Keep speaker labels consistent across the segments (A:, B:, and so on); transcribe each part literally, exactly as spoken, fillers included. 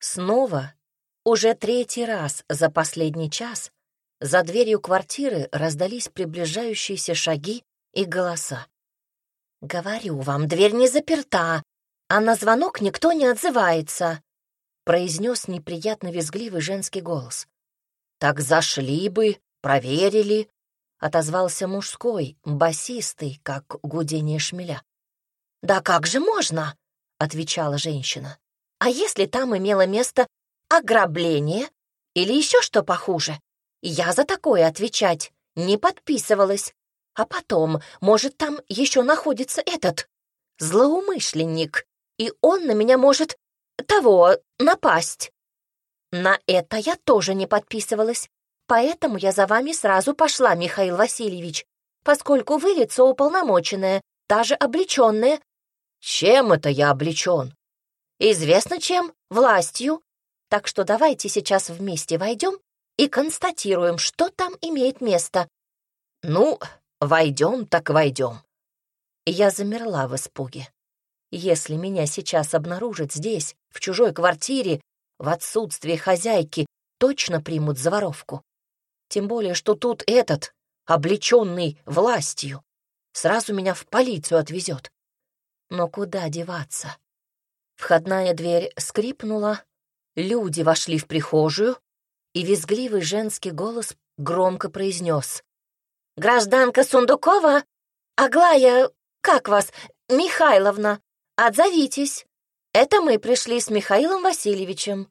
A: Снова, уже третий раз за последний час, за дверью квартиры раздались приближающиеся шаги и голоса. «Говорю вам, дверь не заперта, а на звонок никто не отзывается», произнес неприятно визгливый женский голос. «Так зашли бы, проверили», — отозвался мужской, басистый, как гудение шмеля. «Да как же можно?» — отвечала женщина. «А если там имело место ограбление или еще что похуже? Я за такое отвечать не подписывалась. А потом, может, там еще находится этот злоумышленник, и он на меня может того напасть. На это я тоже не подписывалась, поэтому я за вами сразу пошла, Михаил Васильевич, поскольку вы лицо уполномоченное, даже облеченное». «Чем это я облечен?» «Известно чем, властью. Так что давайте сейчас вместе войдем и констатируем, что там имеет место». «Ну, войдем так войдем». Я замерла в испуге. Если меня сейчас обнаружат здесь, в чужой квартире, в отсутствие хозяйки, точно примут за воровку. Тем более, что тут этот, облеченный властью, сразу меня в полицию отвезет. Но куда деваться? Входная дверь скрипнула, люди вошли в прихожую, и визгливый женский голос громко произнес: «Гражданка Сундукова, Аглая, как вас, Михайловна, отзовитесь. Это мы пришли с Михаилом Васильевичем».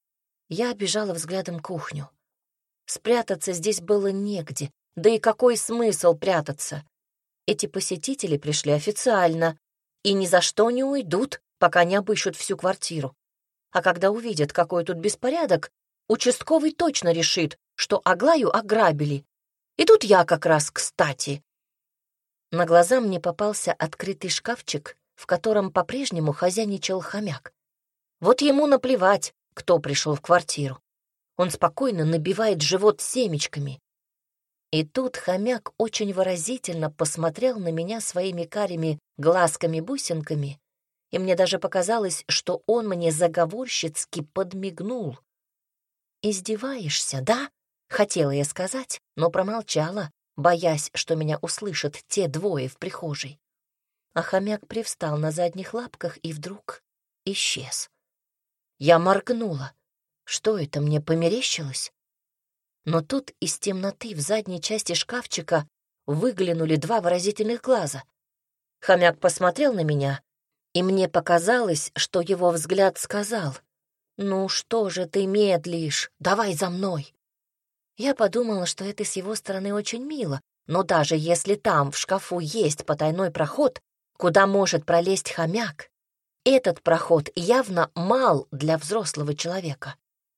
A: Я обежала взглядом кухню. Спрятаться здесь было негде, да и какой смысл прятаться? Эти посетители пришли официально и ни за что не уйдут, пока не обыщут всю квартиру. А когда увидят, какой тут беспорядок, участковый точно решит, что Аглаю ограбили. И тут я как раз кстати. На глаза мне попался открытый шкафчик, в котором по-прежнему хозяйничал хомяк. Вот ему наплевать, кто пришел в квартиру. Он спокойно набивает живот семечками. И тут хомяк очень выразительно посмотрел на меня своими карими глазками-бусинками, и мне даже показалось, что он мне заговорщицки подмигнул. «Издеваешься, да?» — хотела я сказать, но промолчала, боясь, что меня услышат те двое в прихожей. А хомяк привстал на задних лапках и вдруг исчез. Я моргнула. Что это, мне померещилось? Но тут из темноты в задней части шкафчика выглянули два выразительных глаза. Хомяк посмотрел на меня, и мне показалось, что его взгляд сказал: «Ну что же ты медлишь? Давай за мной!» Я подумала, что это с его стороны очень мило, но даже если там в шкафу есть потайной проход, куда может пролезть хомяк, этот проход явно мал для взрослого человека.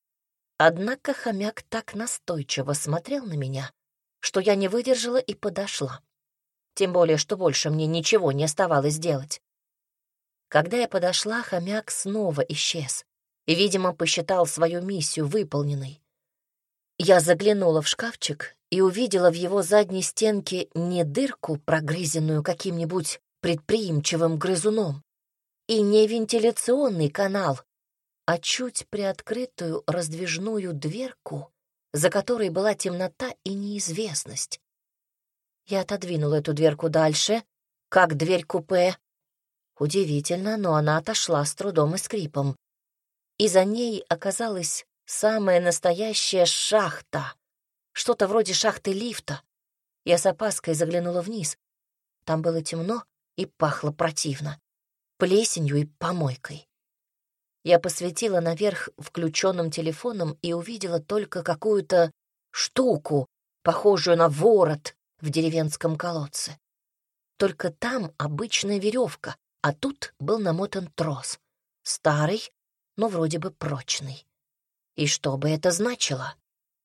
A: Однако хомяк так настойчиво смотрел на меня, что я не выдержала и подошла. Тем более, что больше мне ничего не оставалось делать. Когда я подошла, хомяк снова исчез и, видимо, посчитал свою миссию выполненной. Я заглянула в шкафчик и увидела в его задней стенке не дырку, прогрызенную каким-нибудь предприимчивым грызуном, и не вентиляционный канал, а чуть приоткрытую раздвижную дверку, за которой была темнота и неизвестность. Я отодвинула эту дверку дальше, как дверь купе. Удивительно, но она отошла с трудом и скрипом. И за ней оказалась самая настоящая шахта, что-то вроде шахты лифта. Я с опаской заглянула вниз. Там было темно и пахло противно, плесенью и помойкой. Я посветила наверх включенным телефоном и увидела только какую-то штуку, похожую на ворот в деревенском колодце. Только там обычная веревка, а тут был намотан трос. Старый, но вроде бы прочный. И что бы это значило?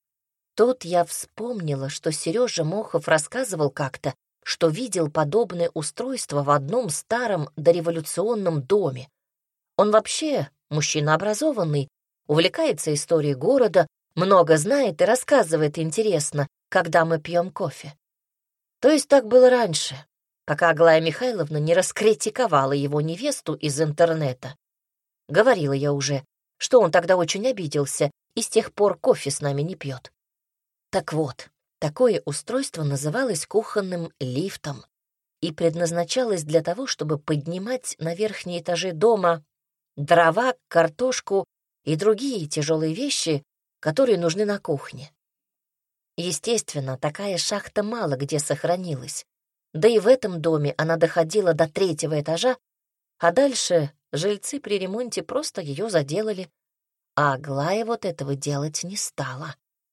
A: Тут я вспомнила, что Сережа Мохов рассказывал как-то, что видел подобное устройство в одном старом дореволюционном доме. Он вообще мужчина образованный, увлекается историей города, много знает и рассказывает интересно, когда мы пьем кофе. То есть так было раньше, пока Аглая Михайловна не раскритиковала его невесту из интернета. Говорила я уже, что он тогда очень обиделся и с тех пор кофе с нами не пьет. Так вот, такое устройство называлось кухонным лифтом и предназначалось для того, чтобы поднимать на верхние этажи дома дрова, картошку и другие тяжелые вещи, которые нужны на кухне. Естественно, такая шахта мало где сохранилась, да и в этом доме она доходила до третьего этажа, а дальше жильцы при ремонте просто ее заделали, а Аглая вот этого делать не стала.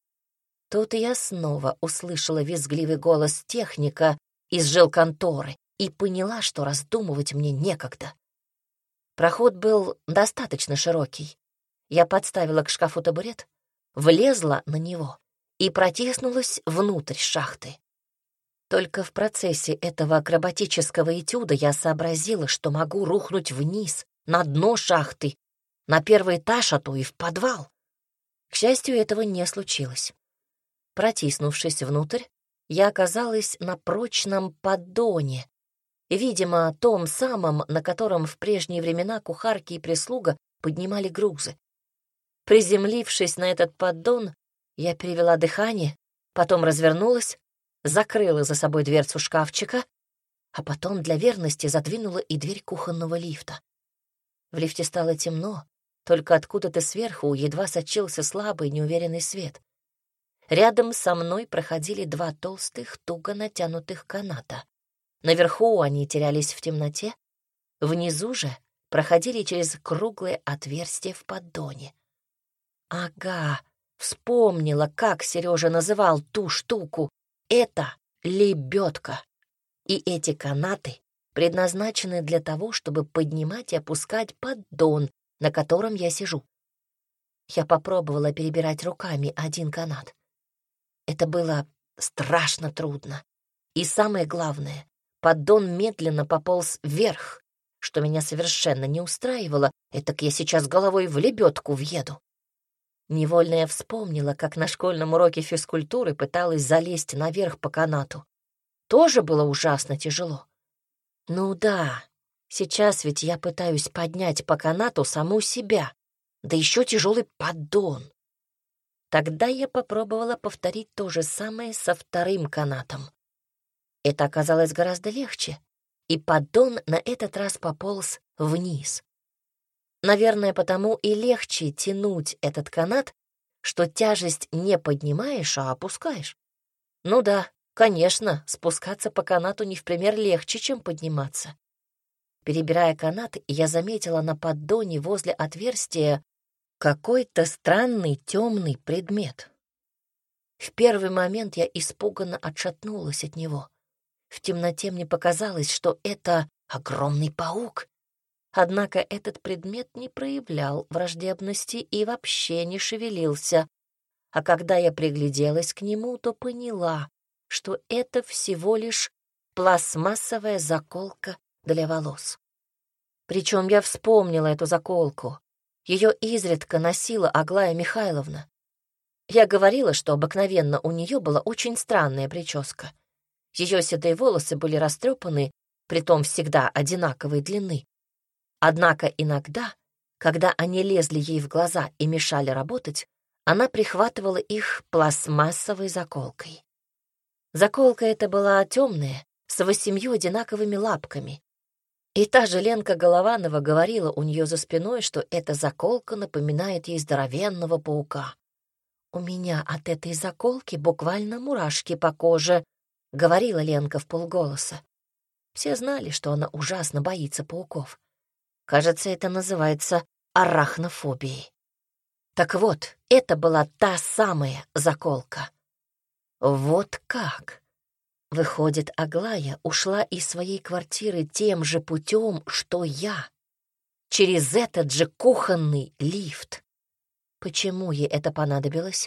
A: Тут я снова услышала визгливый голос техника из жилконторы и поняла, что раздумывать мне некогда. Проход был достаточно широкий. Я подставила к шкафу табурет, влезла на него и протиснулась внутрь шахты. Только в процессе этого акробатического этюда я сообразила, что могу рухнуть вниз, на дно шахты, на первый этаж, а то и в подвал. К счастью, этого не случилось. Протиснувшись внутрь, я оказалась на прочном поддоне, видимо, том самом, на котором в прежние времена кухарки и прислуга поднимали грузы. Приземлившись на этот поддон, я перевела дыхание, потом развернулась, закрыла за собой дверцу шкафчика, а потом для верности задвинула и дверь кухонного лифта. В лифте стало темно, только откуда-то сверху едва сочился слабый неуверенный свет. Рядом со мной проходили два толстых, туго натянутых каната. Наверху они терялись в темноте, внизу же проходили через круглое отверстие в поддоне. Ага, вспомнила, как Сережа называл ту штуку. Это лебедка. И эти канаты предназначены для того, чтобы поднимать и опускать поддон, на котором я сижу. Я попробовала перебирать руками один канат. Это было страшно трудно. И самое главное, поддон медленно пополз вверх, что меня совершенно не устраивало, этак я сейчас головой в лебедку въеду. Невольно я вспомнила, как на школьном уроке физкультуры пыталась залезть наверх по канату. Тоже было ужасно тяжело. Ну да, сейчас ведь я пытаюсь поднять по канату саму себя, да еще тяжелый поддон. Тогда я попробовала повторить то же самое со вторым канатом. Это оказалось гораздо легче, и поддон на этот раз пополз вниз. Наверное, потому и легче тянуть этот канат, что тяжесть не поднимаешь, а опускаешь. Ну да, конечно, спускаться по канату не в пример легче, чем подниматься. Перебирая канат, я заметила на поддоне возле отверстия какой-то странный темный предмет. В первый момент я испуганно отшатнулась от него. В темноте мне показалось, что это огромный паук. Однако этот предмет не проявлял враждебности и вообще не шевелился. А когда я пригляделась к нему, то поняла, что это всего лишь пластмассовая заколка для волос. Причем я вспомнила эту заколку. Ее изредка носила Аглая Михайловна. Я говорила, что обыкновенно у нее была очень странная прическа. Ее седые волосы были растрепаны, притом всегда одинаковой длины. Однако иногда, когда они лезли ей в глаза и мешали работать, она прихватывала их пластмассовой заколкой. Заколка эта была темная, с восемью одинаковыми лапками. И та же Ленка Голованова говорила у нее за спиной, что эта заколка напоминает ей здоровенного паука. «У меня от этой заколки буквально мурашки по коже», — говорила Ленка вполголоса. Все знали, что она ужасно боится пауков. Кажется, это называется арахнофобией. Так вот, это была та самая заколка. Вот как! Выходит, Аглая ушла из своей квартиры тем же путем, что я. Через этот же кухонный лифт. Почему ей это понадобилось?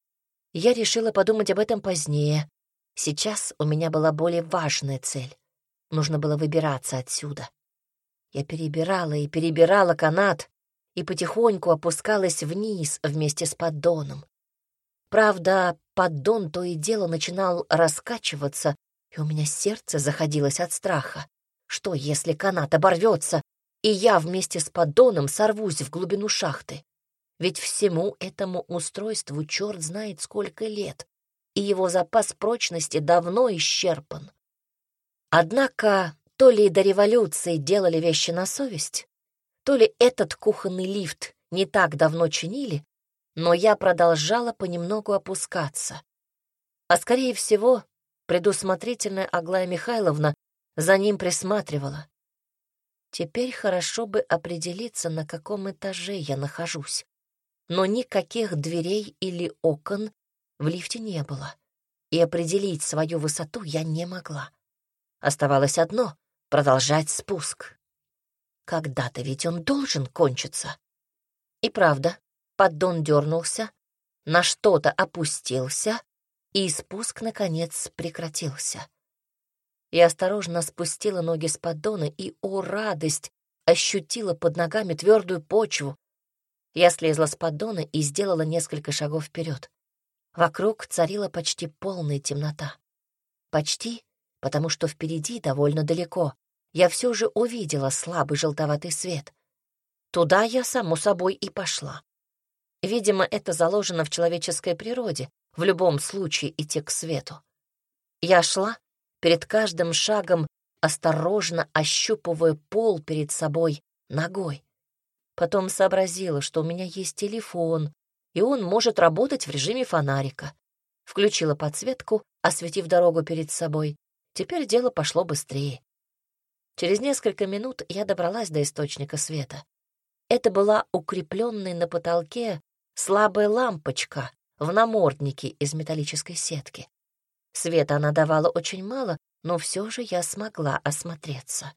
A: Я решила подумать об этом позднее. Сейчас у меня была более важная цель. Нужно было выбираться отсюда. Я перебирала и перебирала канат и потихоньку опускалась вниз вместе с поддоном. Правда, поддон то и дело начинал раскачиваться, и у меня сердце заходилось от страха. Что, если канат оборвется, и я вместе с поддоном сорвусь в глубину шахты? ведь всему этому устройству черт знает сколько лет, и его запас прочности давно исчерпан. Однако то ли до революции делали вещи на совесть, то ли этот кухонный лифт не так давно чинили, но я продолжала понемногу опускаться. А скорее всего, предусмотрительная Аглая Михайловна за ним присматривала. Теперь хорошо бы определиться, на каком этаже я нахожусь. Но никаких дверей или окон в лифте не было, и определить свою высоту я не могла. Оставалось одно — продолжать спуск. Когда-то ведь он должен кончиться. И правда, поддон дернулся, на что-то опустился, и спуск, наконец, прекратился. Я осторожно спустила ноги с поддона и, о радость, ощутила под ногами твердую почву. Я слезла с поддона и сделала несколько шагов вперед. Вокруг царила почти полная темнота. Почти, потому что впереди, довольно далеко, я все же увидела слабый желтоватый свет. Туда я, само собой, и пошла. Видимо, это заложено в человеческой природе, в любом случае идти к свету. Я шла, перед каждым шагом осторожно ощупывая пол перед собой ногой. Потом сообразила, что у меня есть телефон, и он может работать в режиме фонарика. Включила подсветку, осветив дорогу перед собой. Теперь дело пошло быстрее. Через несколько минут я добралась до источника света. Это была укрепленная на потолке слабая лампочка в наморднике из металлической сетки. Света она давала очень мало, но все же я смогла осмотреться.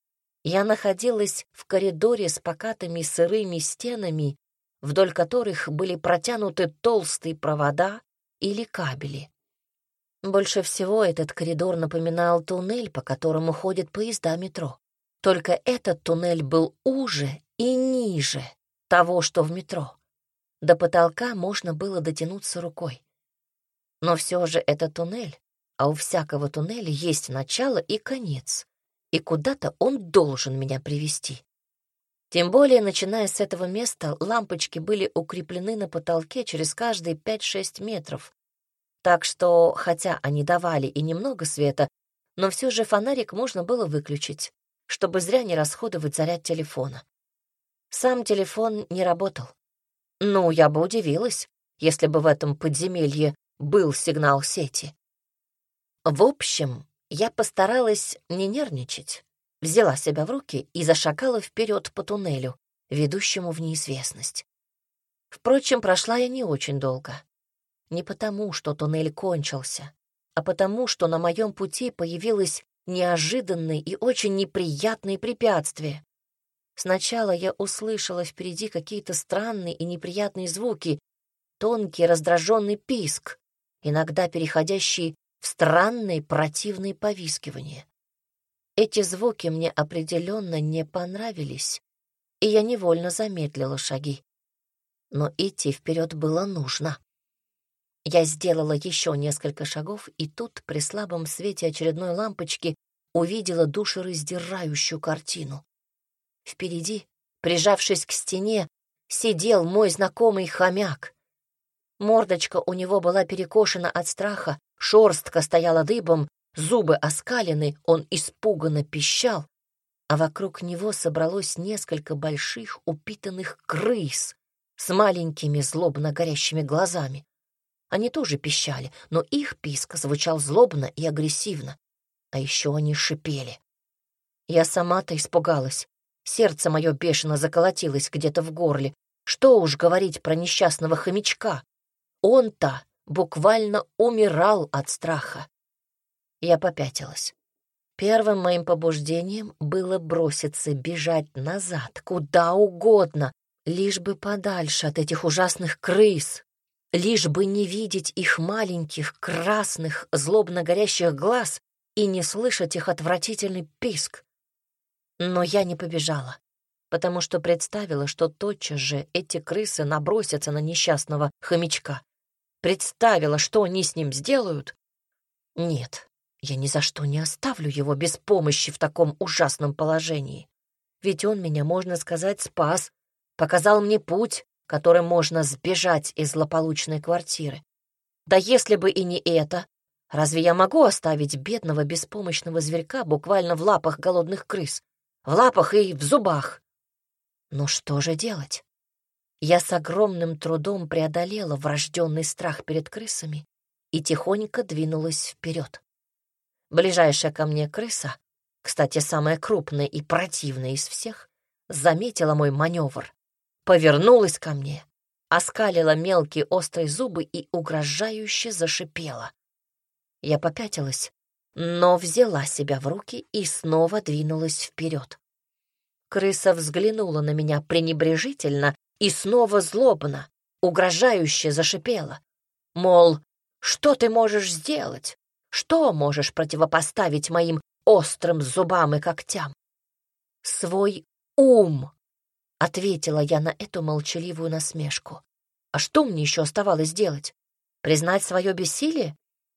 A: Я находилась в коридоре с покатыми сырыми стенами, вдоль которых были протянуты толстые провода или кабели. Больше всего этот коридор напоминал туннель, по которому ходят поезда метро. Только этот туннель был уже и ниже того, что в метро. До потолка можно было дотянуться рукой. Но все же это туннель, а у всякого туннеля есть начало и конец, и куда-то он должен меня привести. Тем более, начиная с этого места, лампочки были укреплены на потолке через каждые пять-шесть метров, так что, хотя они давали и немного света, но все же фонарик можно было выключить, чтобы зря не расходовать заряд телефона. Сам телефон не работал. Ну, я бы удивилась, если бы в этом подземелье был сигнал сети. В общем, я постаралась не нервничать, взяла себя в руки и зашагала вперед по туннелю, ведущему в неизвестность. Впрочем, прошла я не очень долго. Не потому, что туннель кончился, а потому, что на моем пути появилось неожиданное и очень неприятное препятствие. Сначала я услышала впереди какие-то странные и неприятные звуки, тонкий раздраженный писк, иногда переходящий в странные противные повискивания. Эти звуки мне определенно не понравились, и я невольно замедлила шаги. Но идти вперед было нужно. Я сделала еще несколько шагов, и тут при слабом свете очередной лампочки увидела душераздирающую картину. Впереди, прижавшись к стене, сидел мой знакомый хомяк. Мордочка у него была перекошена от страха, шерстка стояла дыбом, зубы оскалены, он испуганно пищал, а вокруг него собралось несколько больших упитанных крыс с маленькими злобно горящими глазами. Они тоже пищали, но их писк звучал злобно и агрессивно, а еще они шипели. Я сама-то испугалась. Сердце мое бешено заколотилось где-то в горле. Что уж говорить про несчастного хомячка. Он-то буквально умирал от страха. Я попятилась. Первым моим побуждением было броситься бежать назад, куда угодно, лишь бы подальше от этих ужасных крыс, лишь бы не видеть их маленьких, красных, злобно горящих глаз и не слышать их отвратительный писк. Но я не побежала, потому что представила, что тотчас же эти крысы набросятся на несчастного хомячка. Представила, что они с ним сделают. Нет, я ни за что не оставлю его без помощи в таком ужасном положении. Ведь он меня, можно сказать, спас, показал мне путь, которым можно сбежать из злополучной квартиры. Да если бы и не это, разве я могу оставить бедного беспомощного зверька буквально в лапах голодных крыс? В лапах и в зубах? Ну что же делать? Я с огромным трудом преодолела врожденный страх перед крысами и тихонько двинулась вперед. Ближайшая ко мне крыса, кстати, самая крупная и противная из всех, заметила мой маневр, повернулась ко мне, оскалила мелкие острые зубы и угрожающе зашипела. Я попятилась, но взяла себя в руки и снова двинулась вперед. Крыса взглянула на меня пренебрежительно и снова злобно, угрожающе зашипела. Мол, что ты можешь сделать? Что можешь противопоставить моим острым зубам и когтям? Свой ум, — ответила я на эту молчаливую насмешку. А что мне еще оставалось делать? Признать свое бессилие?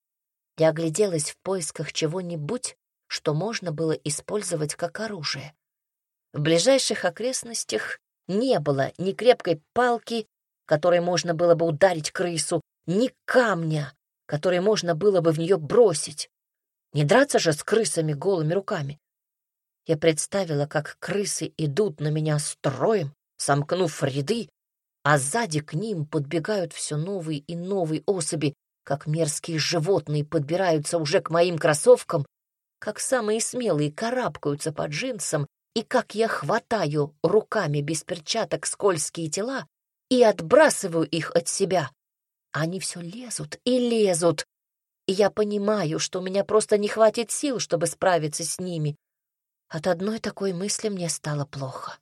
A: Я огляделась в поисках чего-нибудь, что можно было использовать как оружие. В ближайших окрестностях не было ни крепкой палки, которой можно было бы ударить крысу, ни камня, который можно было бы в нее бросить. Не драться же с крысами голыми руками. Я представила, как крысы идут на меня строем, сомкнув ряды, а сзади к ним подбегают все новые и новые особи, как мерзкие животные подбираются уже к моим кроссовкам, как самые смелые карабкаются по джинсам, и как я хватаю руками без перчаток скользкие тела и отбрасываю их от себя. Они все лезут и лезут, и я понимаю, что у меня просто не хватит сил, чтобы справиться с ними. От одной такой мысли мне стало плохо.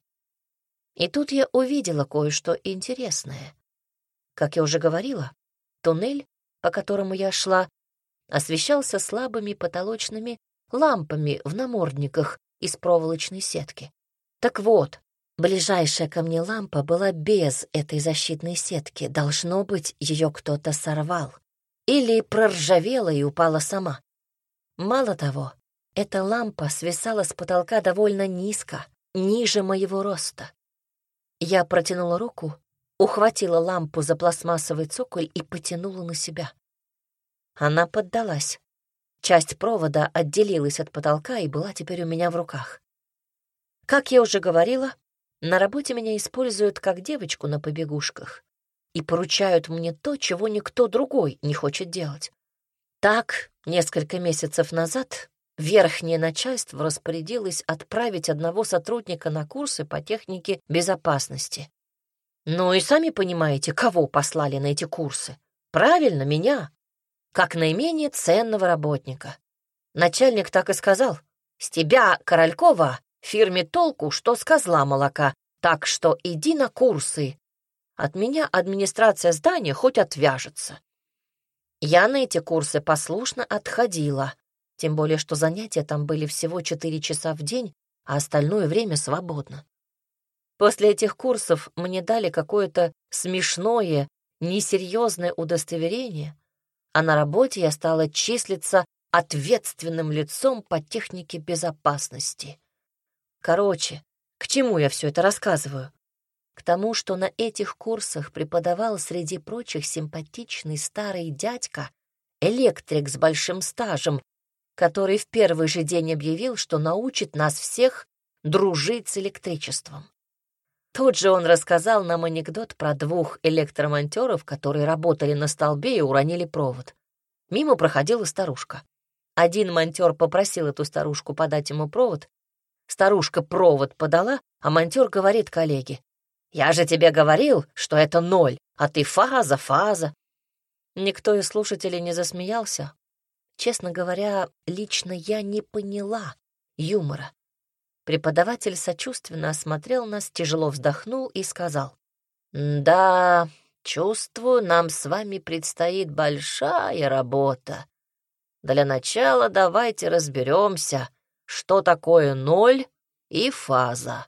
A: И тут я увидела кое-что интересное. Как я уже говорила, туннель, по которому я шла, освещался слабыми потолочными лампами в намордниках из проволочной сетки. Так вот, ближайшая ко мне лампа была без этой защитной сетки. Должно быть, ее кто-то сорвал. Или проржавела и упала сама. Мало того, эта лампа свисала с потолка довольно низко, ниже моего роста. Я протянула руку, ухватила лампу за пластмассовый цоколь и потянула на себя. Она поддалась. Часть провода отделилась от потолка и была теперь у меня в руках. Как я уже говорила, на работе меня используют как девочку на побегушках и поручают мне то, чего никто другой не хочет делать. Так, несколько месяцев назад верхнее начальство распорядилось отправить одного сотрудника на курсы по технике безопасности. Ну и сами понимаете, кого послали на эти курсы. Правильно, меня, как наименее ценного работника. Начальник так и сказал: «С тебя, Королькова, в фирме толку, что с козла молока, так что иди на курсы. От меня администрация здания хоть отвяжется». Я на эти курсы послушно отходила, тем более что занятия там были всего четыре часа в день, а остальное время свободно. После этих курсов мне дали какое-то смешное, несерьезное удостоверение, а на работе я стала числиться ответственным лицом по технике безопасности. Короче, к чему я все это рассказываю? К тому, что на этих курсах преподавал среди прочих симпатичный старый дядька, электрик с большим стажем, который в первый же день объявил, что научит нас всех дружить с электричеством. Тут же он рассказал нам анекдот про двух электромонтёров, которые работали на столбе и уронили провод. Мимо проходила старушка. Один монтёр попросил эту старушку подать ему провод. Старушка провод подала, а монтёр говорит коллеге: «Я же тебе говорил, что это ноль, а ты фаза, фаза». Никто из слушателей не засмеялся. Честно говоря, лично я не поняла юмора. Преподаватель сочувственно осмотрел нас, тяжело вздохнул и сказал: «Да, чувствую, нам с вами предстоит большая работа. Для начала давайте разберемся, что такое ноль и фаза».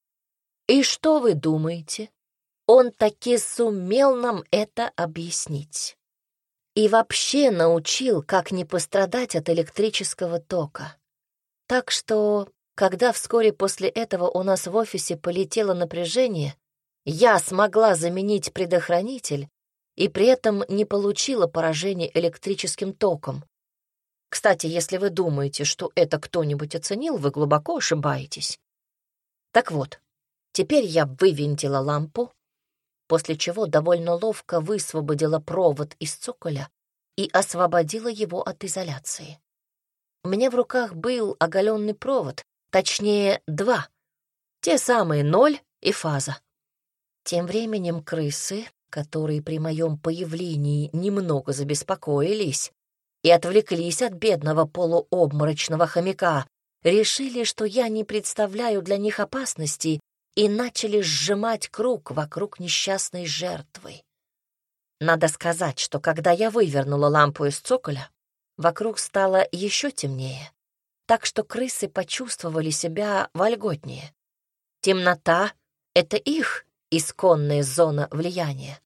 A: И что вы думаете? Он таки сумел нам это объяснить. И вообще научил, как не пострадать от электрического тока. Так что, когда вскоре после этого у нас в офисе полетело напряжение, я смогла заменить предохранитель и при этом не получила поражения электрическим током. Кстати, если вы думаете, что это кто-нибудь оценил, вы глубоко ошибаетесь. Так вот, теперь я вывинтила лампу, после чего довольно ловко высвободила провод из цоколя и освободила его от изоляции. У меня в руках был оголенный провод, точнее, два, те самые ноль и фаза. Тем временем крысы, которые при моем появлении немного забеспокоились и отвлеклись от бедного полуобморочного хомяка, решили, что я не представляю для них опасности, и начали сжимать круг вокруг несчастной жертвы. Надо сказать, что когда я вывернула лампу из цоколя, вокруг стало еще темнее, так что крысы почувствовали себя вольготнее. Темнота — это их исконная зона влияния.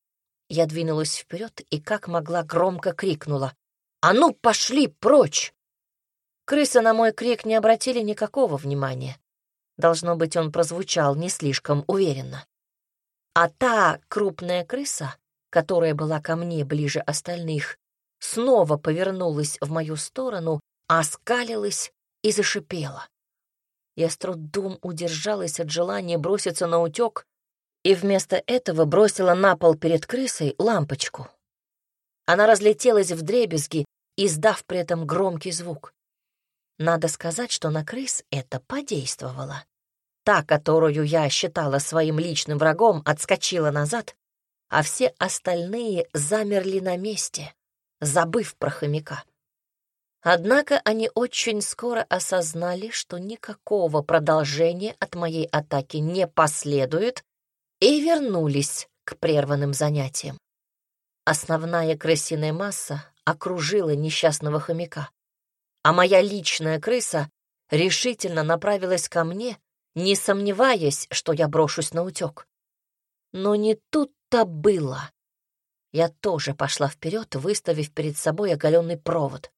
A: Я двинулась вперед и как могла громко крикнула: «А ну, пошли прочь!» Крысы на мой крик не обратили никакого внимания. Должно быть, он прозвучал не слишком уверенно. А та крупная крыса, которая была ко мне ближе остальных, снова повернулась в мою сторону, оскалилась и зашипела. Я с трудом удержалась от желания броситься на утёк и вместо этого бросила на пол перед крысой лампочку. Она разлетелась вдребезги, издав при этом громкий звук. Надо сказать, что на крыс это подействовало. Та, которую я считала своим личным врагом, отскочила назад, а все остальные замерли на месте, забыв про хомяка. Однако они очень скоро осознали, что никакого продолжения от моей атаки не последует, и вернулись к прерванным занятиям. Основная крысиная масса окружила несчастного хомяка, а моя личная крыса решительно направилась ко мне, не сомневаясь, что я брошусь на утёк. Но не тут-то было. Я тоже пошла вперед, выставив перед собой оголенный провод.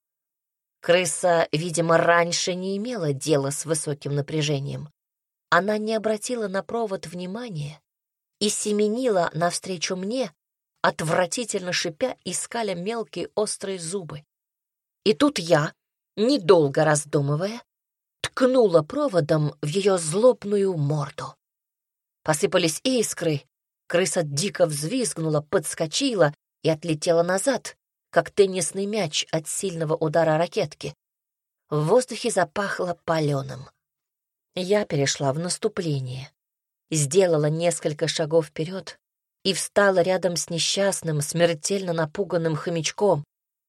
A: Крыса, видимо, раньше не имела дела с высоким напряжением. Она не обратила на провод внимания и семенила навстречу мне, отвратительно шипя и скаля мелкие острые зубы. И тут я, недолго раздумывая, ткнула проводом в ее злобную морду. Посыпались искры, крыса дико взвизгнула, подскочила и отлетела назад, как теннисный мяч от сильного удара ракетки. В воздухе запахло палёным. Я перешла в наступление, сделала несколько шагов вперед и встала рядом с несчастным, смертельно напуганным хомячком.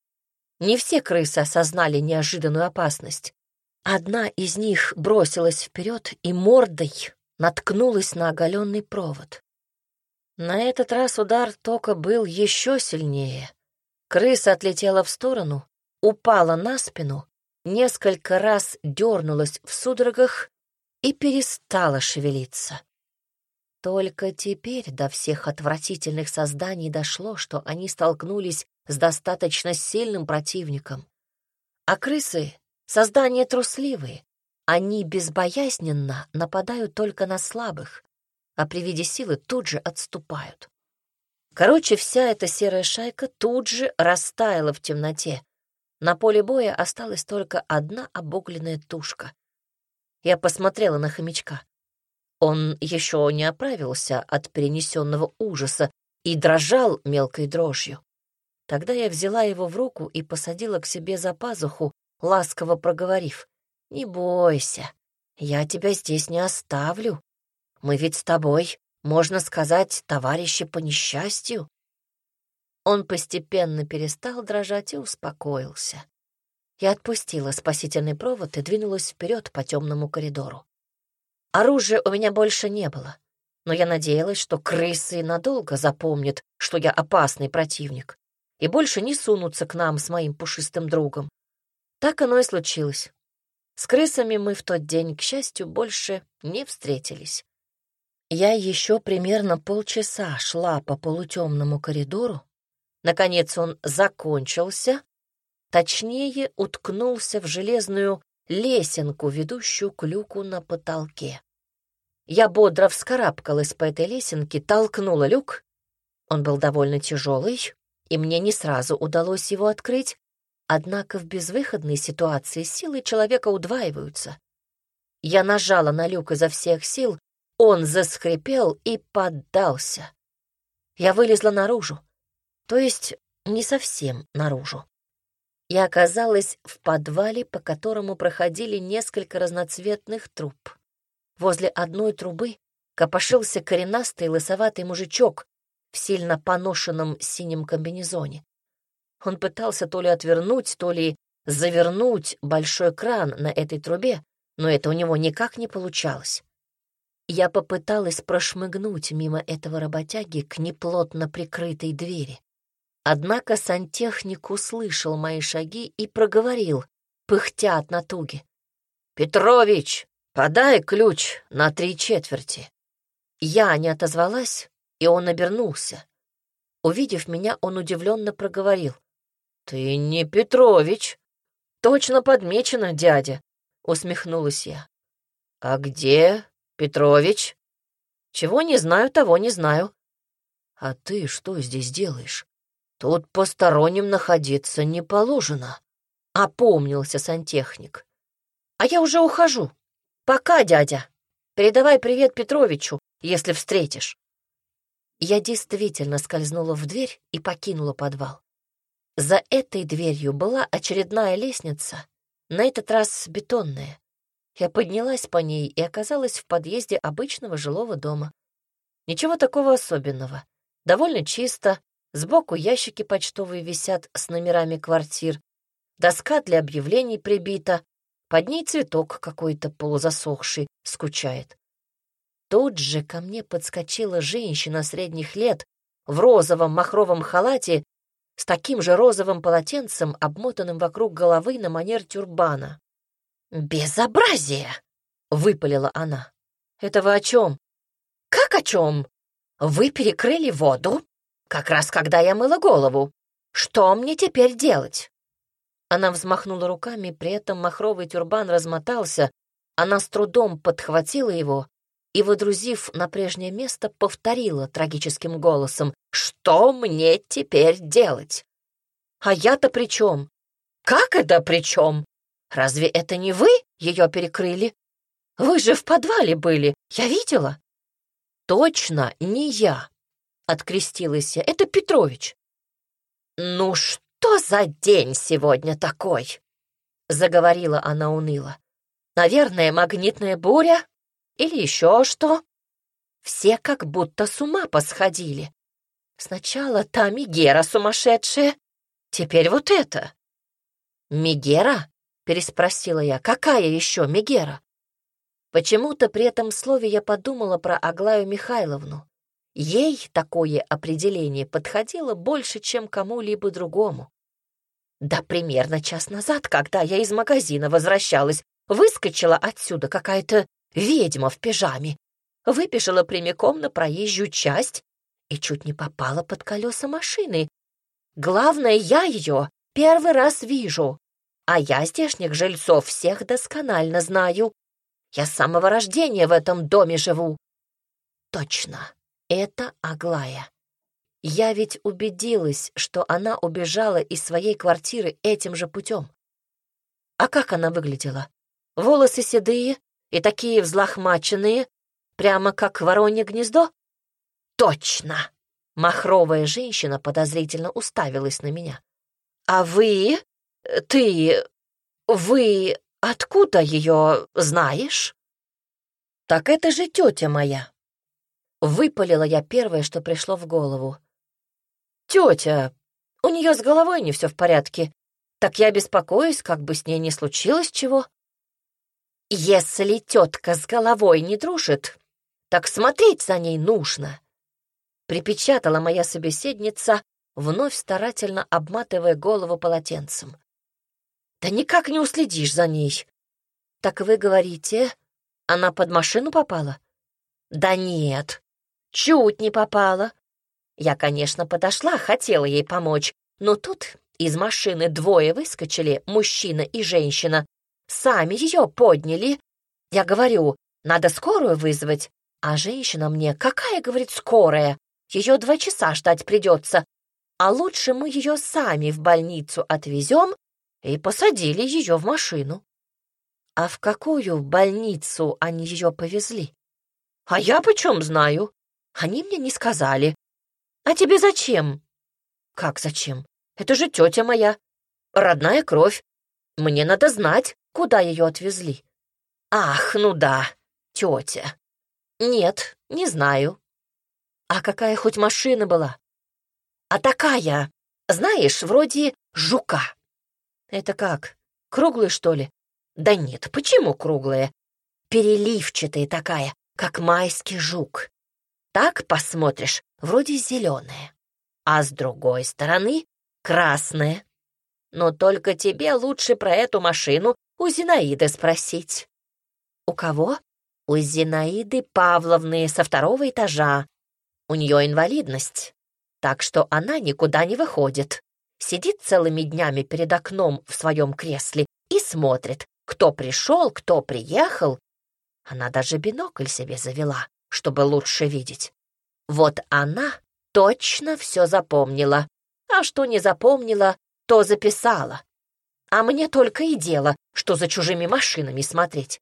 A: Не все крысы осознали неожиданную опасность. Одна из них бросилась вперед и мордой наткнулась на оголенный провод. На этот раз удар тока был еще сильнее. Крыса отлетела в сторону, упала на спину, несколько раз дернулась в судорогах и перестала шевелиться. Только теперь до всех отвратительных созданий дошло, что они столкнулись с достаточно сильным противником. А крысы — создания трусливые. Они безбоязненно нападают только на слабых, а при виде силы тут же отступают. Короче, вся эта серая шайка тут же растаяла в темноте. На поле боя осталась только одна обугленная тушка. Я посмотрела на хомячка. Он еще не оправился от перенесенного ужаса и дрожал мелкой дрожью. Тогда я взяла его в руку и посадила к себе за пазуху, ласково проговорив: «Не бойся, я тебя здесь не оставлю. Мы ведь с тобой, можно сказать, товарищи по несчастью». Он постепенно перестал дрожать и успокоился. Я отпустила спасительный провод и двинулась вперед по темному коридору. Оружия у меня больше не было, но я надеялась, что крысы надолго запомнят, что я опасный противник, и больше не сунутся к нам с моим пушистым другом. Так оно и случилось. С крысами мы в тот день, к счастью, больше не встретились. Я еще примерно полчаса шла по полутемному коридору. Наконец он закончился, точнее, уткнулся в железную лесенку, ведущую к люку на потолке. Я бодро вскарабкалась по этой лесенке, толкнула люк. Он был довольно тяжелый, и мне не сразу удалось его открыть, однако в безвыходной ситуации силы человека удваиваются. Я нажала на люк изо всех сил, он заскрипел и поддался. Я вылезла наружу, то есть не совсем наружу. Я оказалась в подвале, по которому проходили несколько разноцветных труб. Возле одной трубы копошился коренастый лысоватый мужичок в сильно поношенном синем комбинезоне. Он пытался то ли отвернуть, то ли завернуть большой кран на этой трубе, но это у него никак не получалось. Я попыталась прошмыгнуть мимо этого работяги к неплотно прикрытой двери. Однако сантехник услышал мои шаги и проговорил, пыхтя от натуги: «Петрович, подай ключ на три четверти». Я не отозвалась, и он обернулся. Увидев меня, он удивленно проговорил: «Ты не Петрович». «Точно подмечено, дядя», — усмехнулась я. «А где Петрович?» «Чего не знаю, того не знаю». «А ты что здесь делаешь? Тут посторонним находиться не положено», — опомнился сантехник. «А я уже ухожу. Пока, дядя. Передавай привет Петровичу, если встретишь». Я действительно скользнула в дверь и покинула подвал. За этой дверью была очередная лестница, на этот раз бетонная. Я поднялась по ней и оказалась в подъезде обычного жилого дома. Ничего такого особенного. Довольно чисто, сбоку ящики почтовые висят с номерами квартир, доска для объявлений прибита, под ней цветок какой-то полузасохший скучает. Тут же ко мне подскочила женщина средних лет в розовом махровом халате с таким же розовым полотенцем, обмотанным вокруг головы на манер тюрбана. «Безобразие!» — выпалила она. «Это вы о чем?» «Как о чем? Вы перекрыли воду, как раз когда я мыла голову. Что мне теперь делать?» Она взмахнула руками, при этом махровый тюрбан размотался, она с трудом подхватила его и, водрузив на прежнее место, повторила трагическим голосом: «Что мне теперь делать?» «А я-то при чем?» «Как это при чем? Разве это не вы ее перекрыли? Вы же в подвале были, я видела». «Точно не я», — открестилась я, — «это Петрович». «Ну что за день сегодня такой?» — заговорила она уныло. «Наверное, магнитная буря или еще что? Все как будто с ума посходили. Сначала та Мегера сумасшедшая, теперь вот это». «Мегера?» — переспросила я. «Какая еще Мегера?» Почему-то при этом слове я подумала про Аглаю Михайловну. Ей такое определение подходило больше, чем кому-либо другому. Да примерно час назад, когда я из магазина возвращалась, выскочила отсюда какая-то ведьма в пижаме, выбежала прямиком на проезжую часть и чуть не попала под колеса машины. Главное, я ее первый раз вижу, а я здешних жильцов всех досконально знаю. Я с самого рождения в этом доме живу. Точно, это Аглая. Я ведь убедилась, что она убежала из своей квартиры этим же путем. А как она выглядела? Волосы седые и такие взлохмаченные, прямо как воронье гнездо? Точно! Махровая женщина подозрительно уставилась на меня. А вы, ты, вы откуда ее знаешь? Так это же тетя моя. Выпалила я первое, что пришло в голову. Тетя, у нее с головой не все в порядке. Так я беспокоюсь, как бы с ней не случилось чего. Если тетка с головой не дружит, так смотреть за ней нужно. Припечатала моя собеседница, вновь старательно обматывая голову полотенцем. Да никак не уследишь за ней. Так вы говорите, она под машину попала? Да нет, чуть не попала. Я, конечно, подошла, хотела ей помочь, но тут из машины двое выскочили, мужчина и женщина, сами ее подняли. Я говорю, Надо скорую вызвать. А женщина мне: какая, говорит, скорая? Ее два часа ждать придется. А лучше мы ее сами в больницу отвезем, и посадили ее в машину. А в какую больницу они ее повезли? А я почем знаю? Они мне не сказали. А тебе зачем? Как зачем? Это же тетя моя, родная кровь. Мне надо знать, куда ее отвезли. Ах, ну да, тетя. Нет, не знаю. А какая хоть машина была? А такая, знаешь, вроде жука. Это как, круглый, что ли? Да нет, почему круглая? Переливчатая такая, как майский жук. Так посмотришь, вроде зеленая. А с другой стороны красная. Но только тебе лучше про эту машину у Зинаиды спросить. У кого? У Зинаиды Павловны со второго этажа. У нее инвалидность, так что она никуда не выходит. Сидит целыми днями перед окном в своем кресле и смотрит, кто пришел, кто приехал. Она даже бинокль себе завела, чтобы лучше видеть. Вот она точно все запомнила, а что не запомнила, то записала. А мне только и дело, что за чужими машинами смотреть.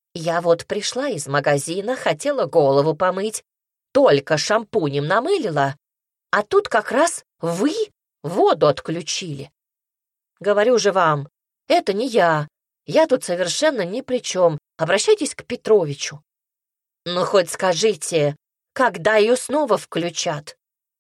A: Я вот пришла из магазина, хотела голову помыть, только шампунем намылила, а тут как раз вы воду отключили. Говорю же вам, это не я, я тут совершенно ни при чем, обращайтесь к Петровичу. Ну, хоть скажите, когда ее снова включат?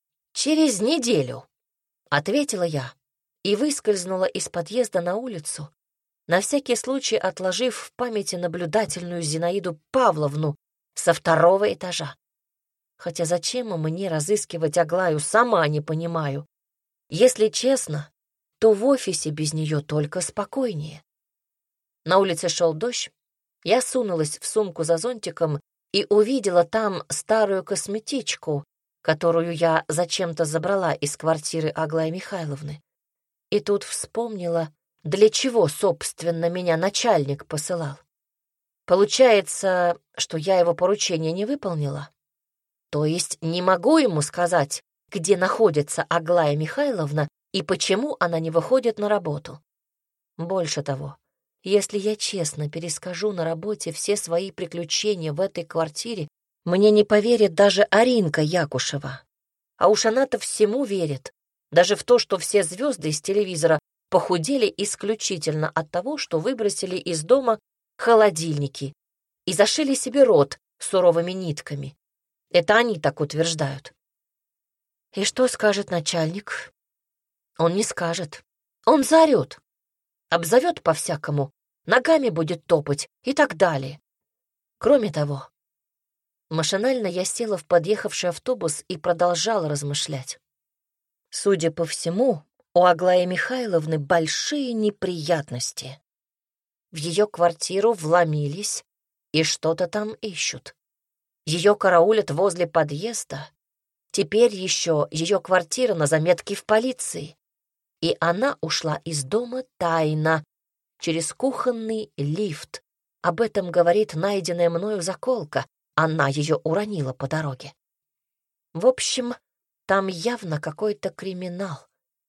A: Через неделю, ответила я и выскользнула из подъезда на улицу, на всякий случай отложив в памяти наблюдательную Зинаиду Павловну со второго этажа. Хотя зачем мне разыскивать Аглаю, сама не понимаю. Если честно, то в офисе без нее только спокойнее. На улице шел дождь, я сунулась в сумку за зонтиком и увидела там старую косметичку, которую я зачем-то забрала из квартиры Аглаи Михайловны. И тут вспомнила, для чего, собственно, меня начальник посылал. Получается, что я его поручение не выполнила. То есть не могу ему сказать, где находится Аглая Михайловна и почему она не выходит на работу. Больше того, если я честно перескажу на работе все свои приключения в этой квартире, мне не поверит даже Аринка Якушева. А уж она-то всему верит, даже в то, что все звезды из телевизора похудели исключительно от того, что выбросили из дома холодильники и зашили себе рот суровыми нитками. Это они так утверждают. И что скажет начальник? Он не скажет. Он заорет, обзовет по-всякому, ногами будет топать и так далее. Кроме того, машинально я села в подъехавший автобус и продолжала размышлять. Судя по всему, у Аглаи Михайловны большие неприятности. В ее квартиру вломились и что-то там ищут. Ее караулят возле подъезда. Теперь еще ее квартира на заметке в полиции. И она ушла из дома тайно, через кухонный лифт. Об этом говорит найденная мною заколка. Она ее уронила по дороге. В общем, там явно какой-то криминал.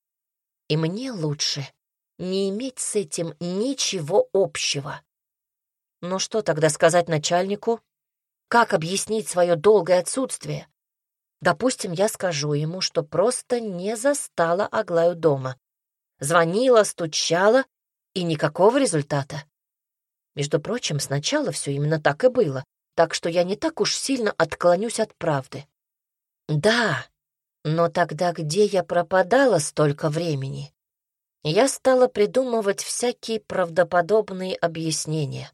A: И мне лучше не иметь с этим ничего общего. Но что тогда сказать начальнику? Как объяснить свое долгое отсутствие? Допустим, я скажу ему, что просто не застала Аглаю дома. Звонила, стучала, и никакого результата. Между прочим, сначала все именно так и было, так что я не так уж сильно отклонюсь от правды. Да, но тогда где я пропадала столько времени? Я стала придумывать всякие правдоподобные объяснения.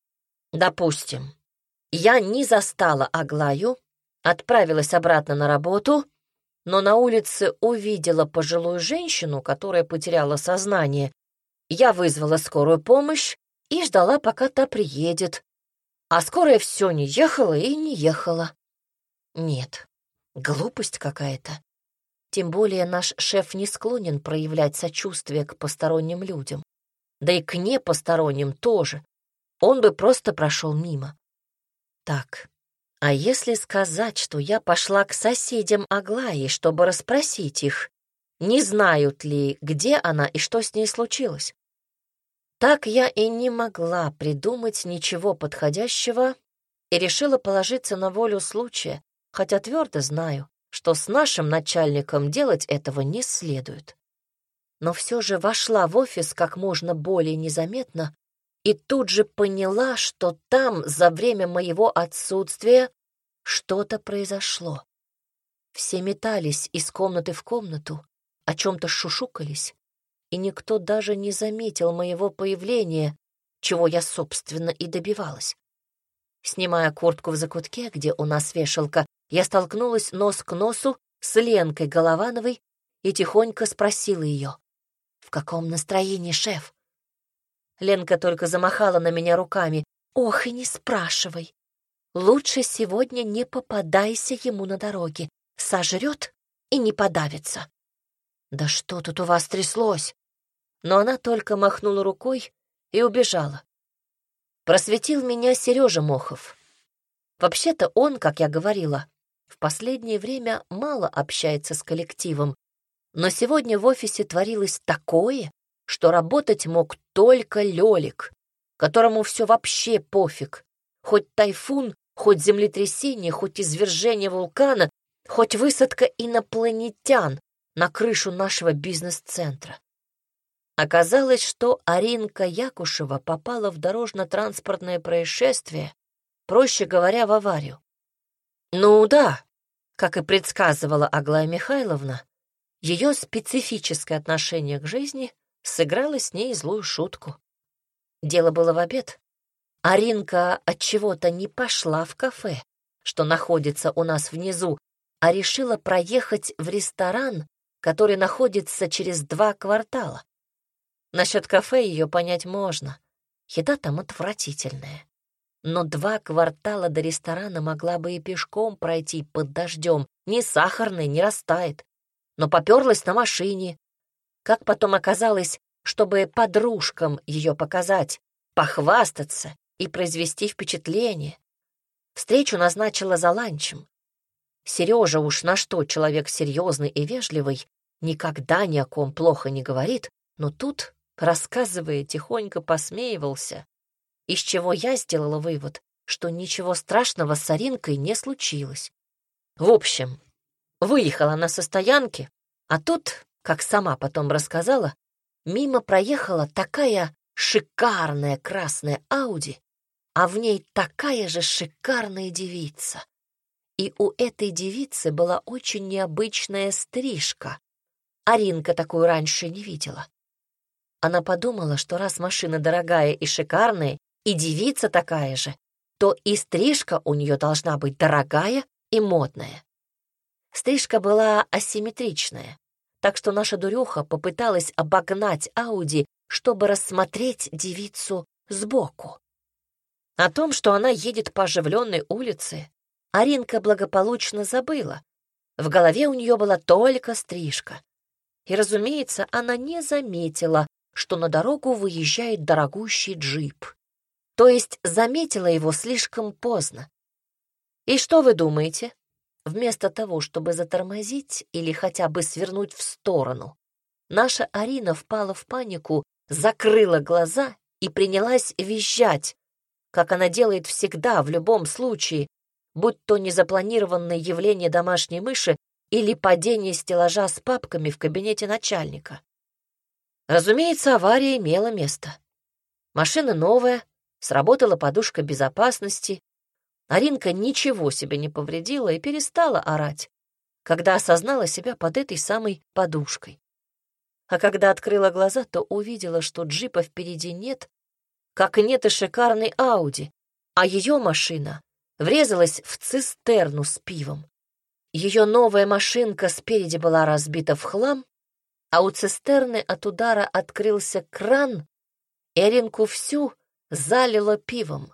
A: Допустим, я не застала Аглаю, отправилась обратно на работу, но на улице увидела пожилую женщину, которая потеряла сознание. Я вызвала скорую помощь и ждала, пока та приедет. А скорая все не ехала и не ехала. Нет, глупость какая-то. Тем более наш шеф не склонен проявлять сочувствие к посторонним людям. Да и к непосторонним тоже. Он бы просто прошел мимо. Так, а если сказать, что я пошла к соседям Аглаи, чтобы расспросить их, не знают ли, где она и что с ней случилось? Так я и не могла придумать ничего подходящего и решила положиться на волю случая, хотя твердо знаю, что с нашим начальником делать этого не следует. Но все же вошла в офис как можно более незаметно и тут же поняла, что там за время моего отсутствия что-то произошло. Все метались из комнаты в комнату, о чем-то шушукались, и никто даже не заметил моего появления, чего я, собственно, и добивалась. Снимая куртку в закутке, где у нас вешалка, я столкнулась нос к носу с Ленкой Головановой и тихонько спросила ее: «В каком настроении, шеф?» Ленка только замахала на меня руками. «Ох, и не спрашивай. Лучше сегодня не попадайся ему на дороге. Сожрет и не подавится». «Да что тут у вас тряслось?» Но она только махнула рукой и убежала. Просветил меня Сережа Мохов. Вообще-то он, как я говорила, в последнее время мало общается с коллективом, но сегодня в офисе творилось такое, что работать мог только Лёлик, которому все вообще пофиг. Хоть тайфун, хоть землетрясение, хоть извержение вулкана, хоть высадка инопланетян на крышу нашего бизнес-центра. Оказалось, что Аринка Якушева попала в дорожно-транспортное происшествие, проще говоря, в аварию. Ну да, как и предсказывала Аглая Михайловна, ее специфическое отношение к жизни сыграло с ней злую шутку. Дело было в обед. Аринка отчего-то не пошла в кафе, что находится у нас внизу, а решила проехать в ресторан, который находится через два квартала. Насчет кафе ее понять можно. Еда там отвратительная. Но два квартала до ресторана могла бы и пешком пройти под дождем. Ни сахарной, не растает. Но поперлась на машине. Как потом оказалось, чтобы подружкам ее показать, похвастаться и произвести впечатление. Встречу назначила за ланчем. Сережа уж на что человек серьезный и вежливый, никогда ни о ком плохо не говорит, но тут, рассказывая, тихонько посмеивался, из чего я сделала вывод, что ничего страшного с Аринкой не случилось. В общем, выехала она со стоянки, а тут, как сама потом рассказала, мимо проехала такая шикарная красная Ауди, а в ней такая же шикарная девица. И у этой девицы была очень необычная стрижка. Аринка такую раньше не видела. Она подумала, что раз машина дорогая и шикарная, и девица такая же, то и стрижка у нее должна быть дорогая и модная. Стрижка была асимметричная, так что наша дурюха попыталась обогнать Ауди, чтобы рассмотреть девицу сбоку. О том, что она едет по оживленной улице, Аринка благополучно забыла. В голове у нее была только стрижка. И, разумеется, она не заметила, что на дорогу выезжает дорогущий джип. То есть заметила его слишком поздно. И что вы думаете? Вместо того, чтобы затормозить или хотя бы свернуть в сторону, наша Арина впала в панику, закрыла глаза и принялась визжать, как она делает всегда в любом случае, будь то незапланированное явление домашней мыши или падение стеллажа с папками в кабинете начальника. Разумеется, авария имела место. Машина новая, сработала подушка безопасности. Аринка ничего себе не повредила и перестала орать, когда осознала себя под этой самой подушкой. А когда открыла глаза, то увидела, что джипа впереди нет, как нет и шикарной Ауди, а ее машина врезалась в цистерну с пивом. Ее новая машинка спереди была разбита в хлам, а у цистерны от удара открылся кран, и Аринку всю залило пивом.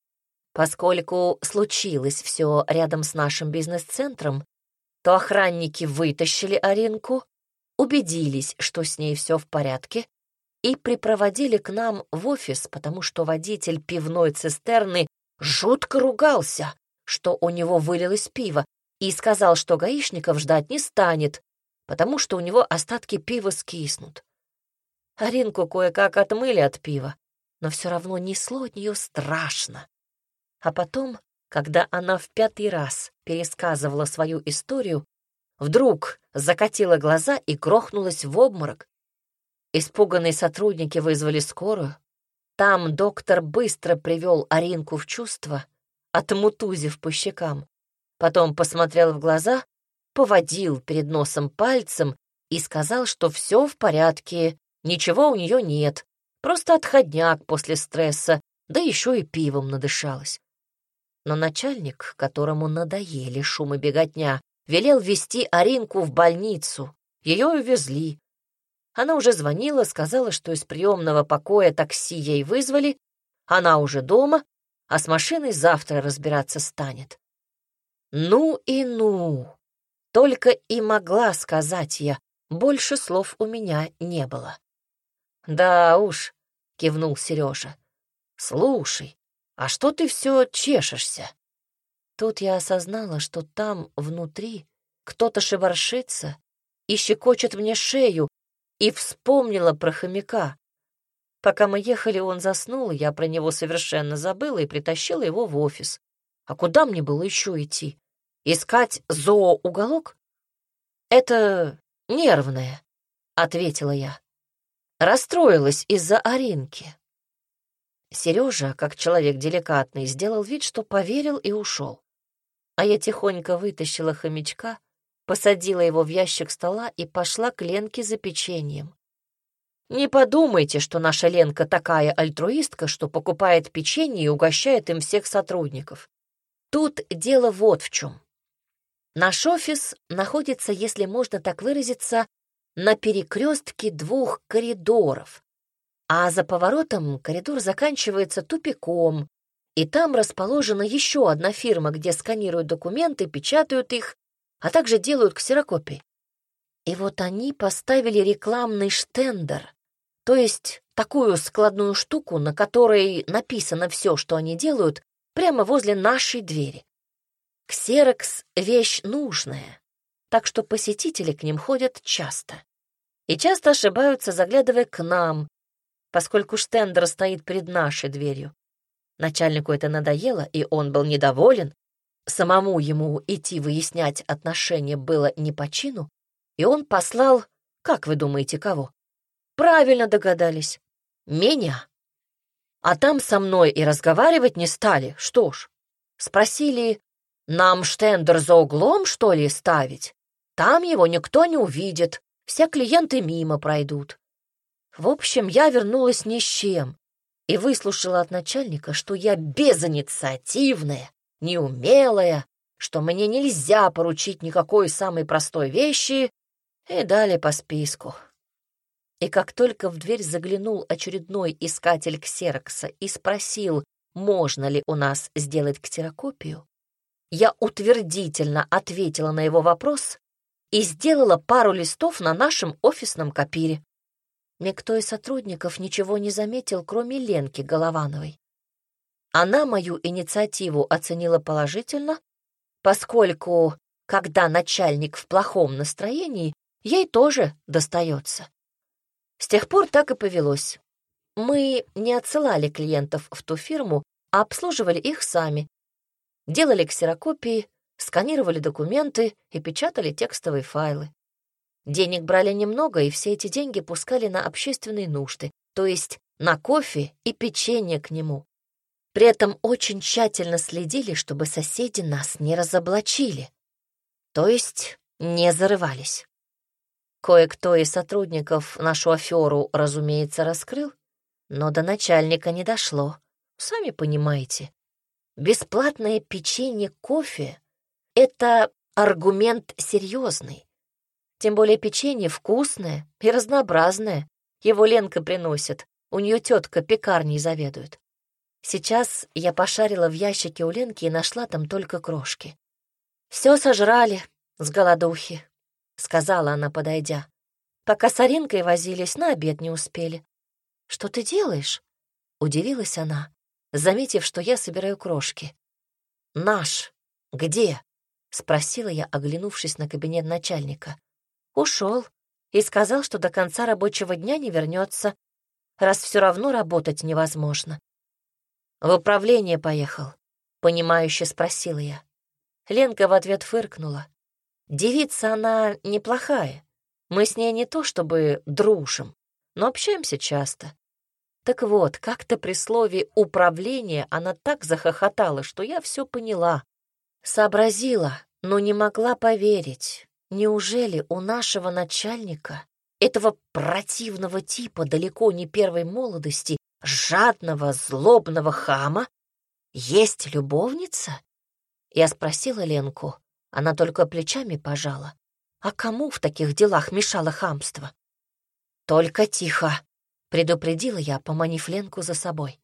A: Поскольку случилось все рядом с нашим бизнес-центром, то охранники вытащили Аринку, убедились, что с ней все в порядке, и припроводили к нам в офис, потому что водитель пивной цистерны жутко ругался, что у него вылилось пиво, и сказал, что гаишников ждать не станет, потому что у него остатки пива скиснут. Аринку кое-как отмыли от пива, но все равно несло от нее страшно. А потом, когда она в пятый раз пересказывала свою историю, вдруг закатила глаза и грохнулась в обморок. Испуганные сотрудники вызвали скорую. Там доктор быстро привел Аринку в чувство, отмутузив по щекам. Потом посмотрел в глаза, поводил перед носом пальцем и сказал, что все в порядке, ничего у нее нет, просто отходняк после стресса, да еще и пивом надышалась. Но начальник, которому надоели шум и беготня, велел везти Аринку в больницу. Ее увезли. Она уже звонила, сказала, что из приемного покоя такси ей вызвали, она уже дома, а с машиной завтра разбираться станет. Ну и ну! Только и могла сказать я, больше слов у меня не было. «Да уж», — кивнул Сережа. «Слушай, а что ты все чешешься?» Тут я осознала, что там, внутри, кто-то шебаршится и щекочет мне шею, и вспомнила про хомяка. Пока мы ехали, он заснул, и я про него совершенно забыла и притащила его в офис. А куда мне было еще идти? Искать зооуголок? Это нервное, — ответила я. Расстроилась из-за Аринки. Сережа, как человек деликатный, сделал вид, что поверил и ушел. А я тихонько вытащила хомячка, посадила его в ящик стола и пошла к Ленке за печеньем. Не подумайте, что наша Ленка такая альтруистка, что покупает печенье и угощает им всех сотрудников. Тут дело вот в чем. Наш офис находится, если можно так выразиться, на перекрестке двух коридоров, а за поворотом коридор заканчивается тупиком, и там расположена еще одна фирма, где сканируют документы, печатают их, а также делают ксерокопии. И вот они поставили рекламный штендер, то есть такую складную штуку, на которой написано все, что они делают, прямо возле нашей двери. Ксерокс — вещь нужная, так что посетители к ним ходят часто. И часто ошибаются, заглядывая к нам, поскольку штендер стоит перед нашей дверью. Начальнику это надоело, и он был недоволен. Самому ему идти выяснять отношения было не по чину, и он послал, как вы думаете, кого? Правильно догадались, меня. А там со мной и разговаривать не стали, что ж. Спросили, нам штендер за углом, что ли, ставить? Там его никто не увидит, все клиенты мимо пройдут. В общем, я вернулась ни с чем и выслушала от начальника, что я безинициативная, неумелая, что мне нельзя поручить никакой самой простой вещи, и дали по списку. И как только в дверь заглянул очередной искатель ксерокса и спросил, можно ли у нас сделать ксерокопию, я утвердительно ответила на его вопрос и сделала пару листов на нашем офисном копире. Никто из сотрудников ничего не заметил, кроме Ленки Головановой. Она мою инициативу оценила положительно, поскольку, когда начальник в плохом настроении, ей тоже достается. С тех пор так и повелось. Мы не отсылали клиентов в ту фирму, а обслуживали их сами. Делали ксерокопии, сканировали документы и печатали текстовые файлы. Денег брали немного, и все эти деньги пускали на общественные нужды, то есть на кофе и печенье к нему. При этом очень тщательно следили, чтобы соседи нас не разоблачили, то есть не зарывались. Кое-кто из сотрудников нашу аферу, разумеется, раскрыл, но до начальника не дошло. Сами понимаете, бесплатное печенье, кофе — это аргумент серьезный. Тем более печенье вкусное и разнообразное. Его Ленка приносит, у нее тетка пекарней заведует. Сейчас я пошарила в ящике у Ленки и нашла там только крошки. «Все сожрали с голодухи», — сказала она, подойдя. «Пока с Аринкой возились, на обед не успели». «Что ты делаешь?» — удивилась она. заметив, что я собираю крошки. «Наш где?» — спросила я, оглянувшись на кабинет начальника. «Ушел и сказал, что до конца рабочего дня не вернется, раз все равно работать невозможно». «В управление поехал?» — понимающе спросила я. Ленка в ответ фыркнула. «Девица она неплохая. Мы с ней не то чтобы дружим, но общаемся часто. Так вот, как-то при слове «управление» она так захохотала, что я все поняла. Сообразила, но не могла поверить. Неужели у нашего начальника, этого противного типа далеко не первой молодости, жадного, злобного хама, есть любовница? Я спросила Ленку, она только плечами пожала. А кому в таких делах мешало хамство? «Только тихо», — предупредила я, поманив Ленку за собой.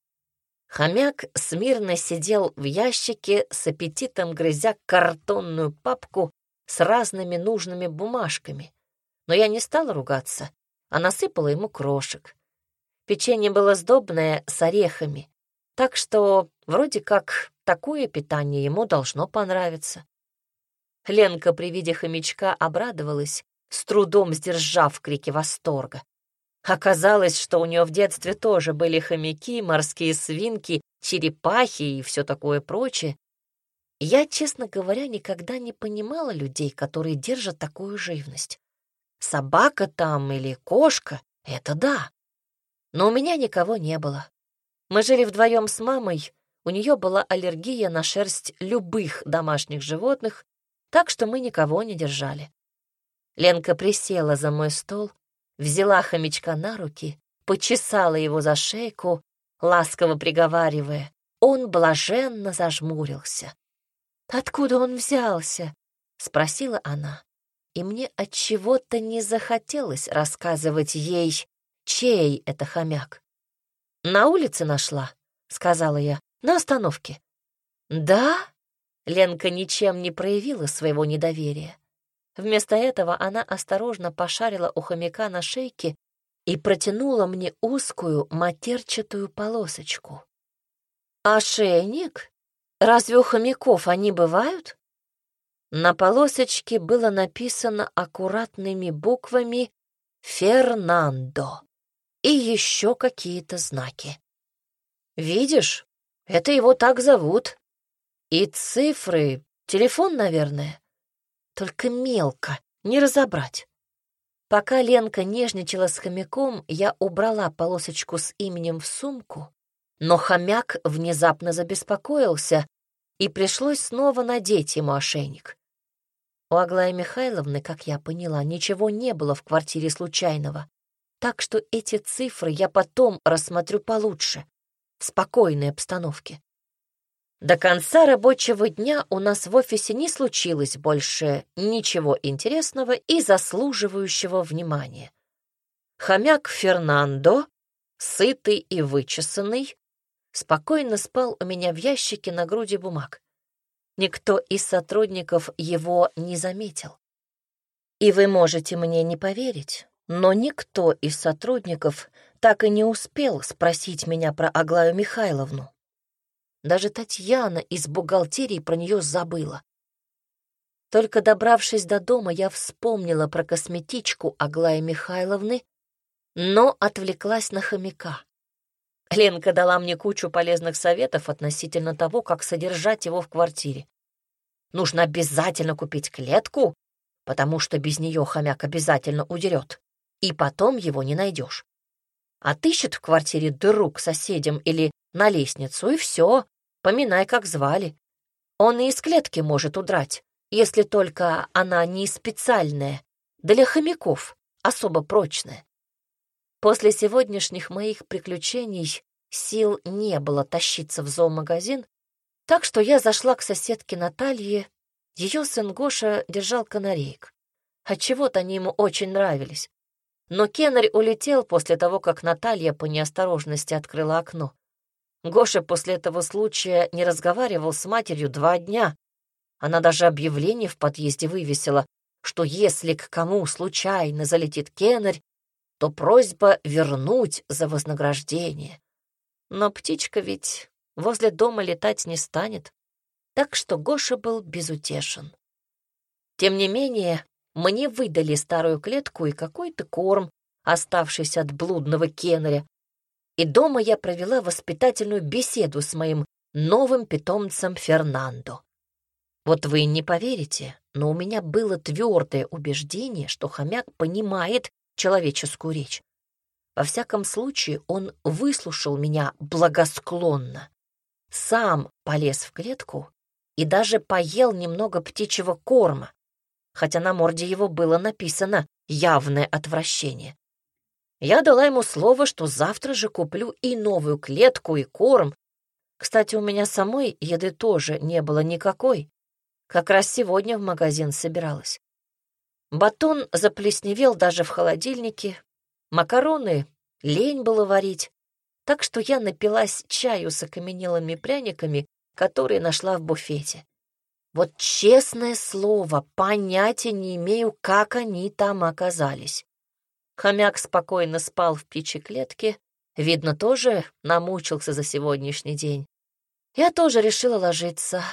A: Хомяк смирно сидел в ящике, с аппетитом грызя картонную папку с разными нужными бумажками. Но я не стала ругаться, а насыпала ему крошек. Печенье было сдобное, с орехами, так что вроде как такое питание ему должно понравиться. Ленка при виде хомячка обрадовалась, с трудом сдержав крики восторга. Оказалось, что у нее в детстве тоже были хомяки, морские свинки, черепахи и все такое прочее. Я, честно говоря, никогда не понимала людей, которые держат такую живность. Собака там или кошка — это да. Но у меня никого не было. Мы жили вдвоем с мамой, у нее была аллергия на шерсть любых домашних животных, так что мы никого не держали. Ленка присела за мой стол, взяла хомячка на руки, почесала его за шейку, ласково приговаривая. Он блаженно зажмурился. «Откуда он взялся?» — спросила она. И мне отчего-то не захотелось рассказывать ей, чей это хомяк. «На улице нашла», — сказала я, — «на остановке». «Да?» — Ленка ничем не проявила своего недоверия. Вместо этого она осторожно пошарила у хомяка на шейке и протянула мне узкую матерчатую полосочку. «Ошейник? Разве у хомяков они бывают?» На полосочке было написано аккуратными буквами «Фернандо» и еще какие-то знаки. «Видишь, это его так зовут. И цифры, телефон, наверное. Только мелко, не разобрать». Пока Ленка нежничала с хомяком, я убрала полосочку с именем в сумку, но хомяк внезапно забеспокоился, и пришлось снова надеть ему ошейник. У Аглаи Михайловны, как я поняла, ничего не было в квартире случайного, так что эти цифры я потом рассмотрю получше, в спокойной обстановке. До конца рабочего дня у нас в офисе не случилось больше ничего интересного и заслуживающего внимания. Хомяк Фернандо, сытый и вычесанный, спокойно спал у меня в ящике на груди бумаг. Никто из сотрудников его не заметил. И вы можете мне не поверить, но никто из сотрудников так и не успел спросить меня про Аглаю Михайловну. Даже Татьяна из бухгалтерии про нее забыла. Только добравшись до дома, я вспомнила про косметичку Аглаи Михайловны, но отвлеклась на хомяка. Ленка дала мне кучу полезных советов относительно того, как содержать его в квартире. Нужно обязательно купить клетку, потому что без нее хомяк обязательно удерет, и потом его не найдешь. Отыщет в квартире дыру к соседям или на лестницу, и все, поминай, как звали. Он и из клетки может удрать, если только она не специальная, для хомяков, особо прочная. После сегодняшних моих приключений сил не было тащиться в зоомагазин, так что я зашла к соседке Наталье. Ее сын Гоша держал канареек. Отчего-то они ему очень нравились. Но Кенарь улетел после того, как Наталья по неосторожности открыла окно. Гоша после этого случая не разговаривал с матерью два дня. Она даже объявление в подъезде вывесила, что если к кому случайно залетит Кенарь, то просьба вернуть за вознаграждение. Но птичка ведь возле дома летать не станет, так что Гоша был безутешен. Тем не менее, мне выдали старую клетку и какой-то корм, оставшийся от блудного кеннеря, и дома я провела воспитательную беседу с моим новым питомцем Фернандо. Вот вы не поверите, но у меня было твердое убеждение, что хомяк понимает человеческую речь. Во всяком случае, он выслушал меня благосклонно, сам полез в клетку и даже поел немного птичьего корма, хотя на морде его было написано «явное отвращение». Я дала ему слово, что завтра же куплю и новую клетку, и корм. Кстати, у меня самой еды тоже не было никакой. Как раз сегодня в магазин собиралась. Батон заплесневел даже в холодильнике, макароны лень было варить, так что я напилась чаю с окаменелыми пряниками, которые нашла в буфете. Вот честное слово, понятия не имею, как они там оказались. Хомяк спокойно спал в птичьей клетке, видно, тоже намучился за сегодняшний день. Я тоже решила ложиться,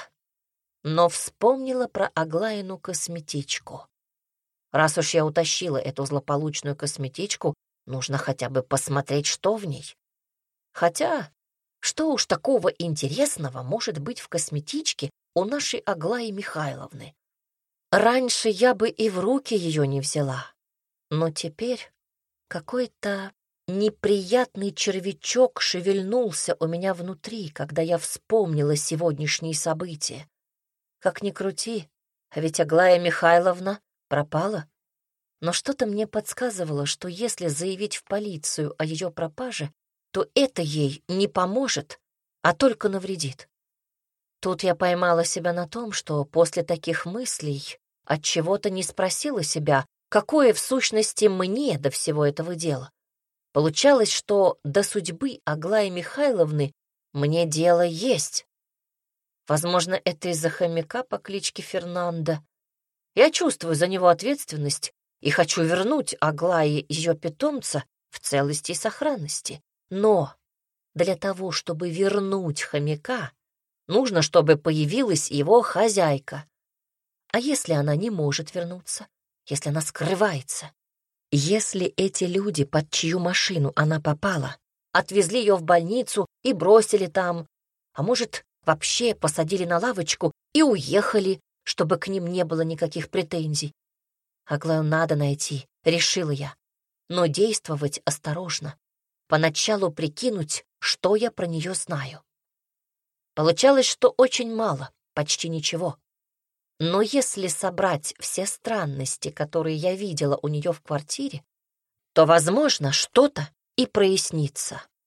A: но вспомнила про Аглаину косметичку. Раз уж я утащила эту злополучную косметичку, нужно хотя бы посмотреть, что в ней. Хотя, что уж такого интересного может быть в косметичке у нашей Аглаи Михайловны? Раньше я бы и в руки ее не взяла, но теперь какой-то неприятный червячок шевельнулся у меня внутри, когда я вспомнила сегодняшние события. Как ни крути, а ведь Аглая Михайловна пропала. Но что-то мне подсказывало, что если заявить в полицию о ее пропаже, то это ей не поможет, а только навредит. Тут я поймала себя на том, что после таких мыслей отчего-то не спросила себя, какое в сущности мне до всего этого дела. Получалось, что до судьбы Аглаи Михайловны мне дело есть. Возможно, это из-за хомяка по кличке Фернандо. Я чувствую за него ответственность и хочу вернуть Аглае ее питомца в целости и сохранности. Но для того, чтобы вернуть хомяка, нужно, чтобы появилась его хозяйка. А если она не может вернуться? Если она скрывается? Если эти люди, под чью машину она попала, отвезли ее в больницу и бросили там, а может, вообще посадили на лавочку и уехали, чтобы к ним не было никаких претензий? Аглаю надо найти, решила я, но действовать осторожно. Поначалу прикинуть, что я про нее знаю. Получалось, что очень мало, почти ничего. Но если собрать все странности, которые я видела у нее в квартире, то, возможно, что-то и прояснится.